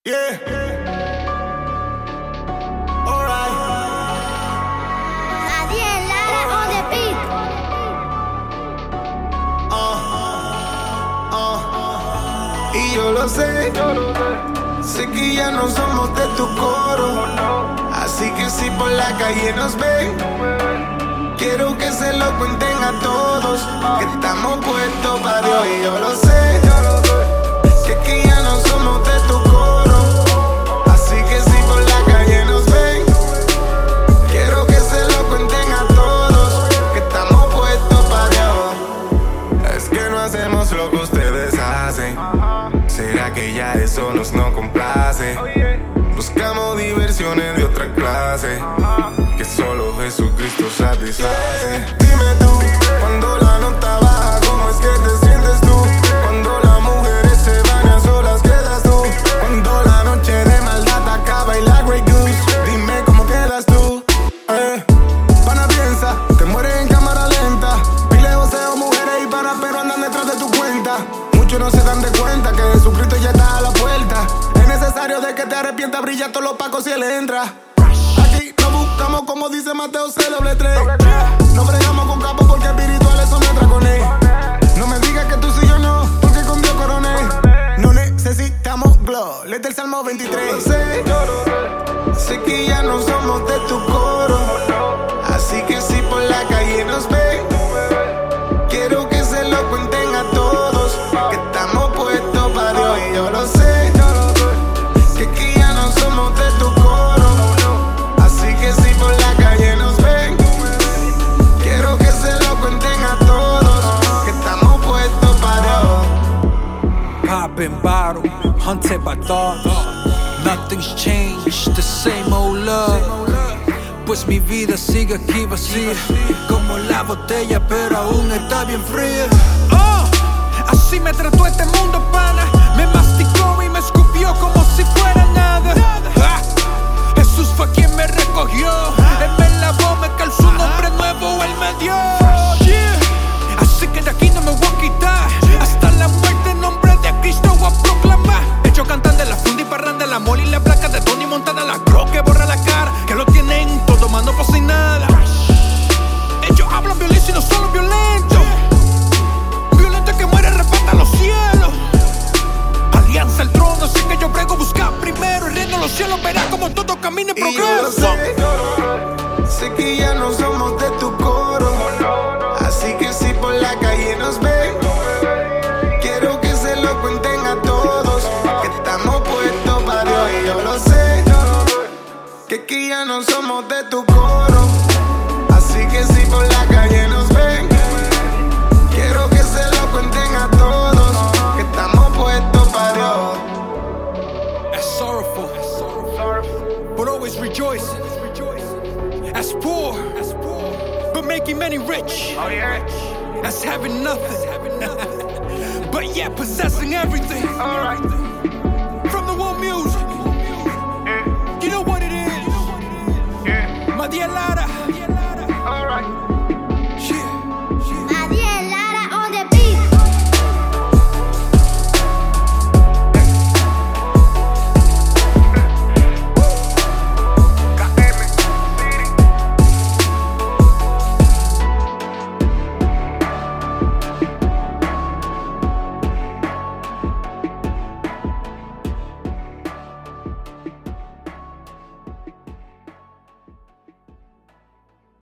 Yeah. Alright. Adiel Lara on the beat. Y yo lo sé, sé que ya no somos de tu coro. Así que si por la calle nos ven, quiero que se lo cuenten a todos, que estamos puestos para Dios. Y yo lo sé, sé que ya no somos de tu coro. Así que si por la calle nos ven, quiero que se lo cuenten a todos, que estamos puestos para Dios. Es que no hacemos lo que ustedes hacen. ¿Será que ya eso nos no complace? Buscamos diversiones de otra clase, que solo Jesucristo satisface. Dime tú, cuando la nota baja, ¿cómo es que te sientes tú? Cuando las mujeres se van a solas, quedas tú. Cuando la noche de maldad acaba y la Grey Goose, dime cómo quedas tú. Pana piensa, te mueres en cámara lenta. Pile joseo, mujeres y panas, pero andan detrás de tu cuenta. Muchos no se dan de cuenta que Jesucristo ya está a la puerta. Es necesario de que te arrepientas, brilla todos los pacos si él entra. Aquí no buscamos, como dice Mateo C3. No bregamos con capos porque espirituales son nuestras con él. No me digas que tú sí yo no, porque con Dios coroné. No necesitamos glow, léete el Salmo 23. Sé que ya no somos de tu coro. Así que si por la calle nos ven, quiero que se lo cuenten a todos, que estamos puestos para Dios. Y yo lo sé, que aquí ya no somos de tu coro. Así que si por la calle nos ven, quiero que se lo cuenten a todos, que estamos puestos para Dios. Popping bottle, hunted by thoughts. Nothing's changed, the same old love. Pues mi vida sigue aquí vacía, como la botella, pero aún está bien fría. Oh, así me trató este mundo, pana. Me masticó y me escupió como si fuera nada. Jesús fue quien me recogió. Él me lavó, me calzó un nombre nuevo, él me dio. Yeah. Así que de aquí no me voy a quitar. Hasta la muerte en nombre de Cristo voy a proclamar. Hecho cantante, la funda y parranda, la mole y la placa de Tony Montana, la croc que borra la cara, que lo tienen todo mano por sin nada. Ellos hablan violencia y no solo violento. Violento que muere, arrebata los cielos. Alianza al trono, así que yo brego buscar primero el reino de los cielos, verá como todo camina y progreso. Sé que ya no somos de tu coro. Así que si por la calle nos ven, quiero que se lo cuenten a todos, que estamos puestos para Dios. Y yo lo sé, que aquí ya no somos de tu coro. Así que si por la calle nos ven, quiero que se lo cuenten a todos, que estamos puestos para Dios. As sorrowful, but always rejoicing. As poor, but making many rich. As having nothing, but yet possessing everything.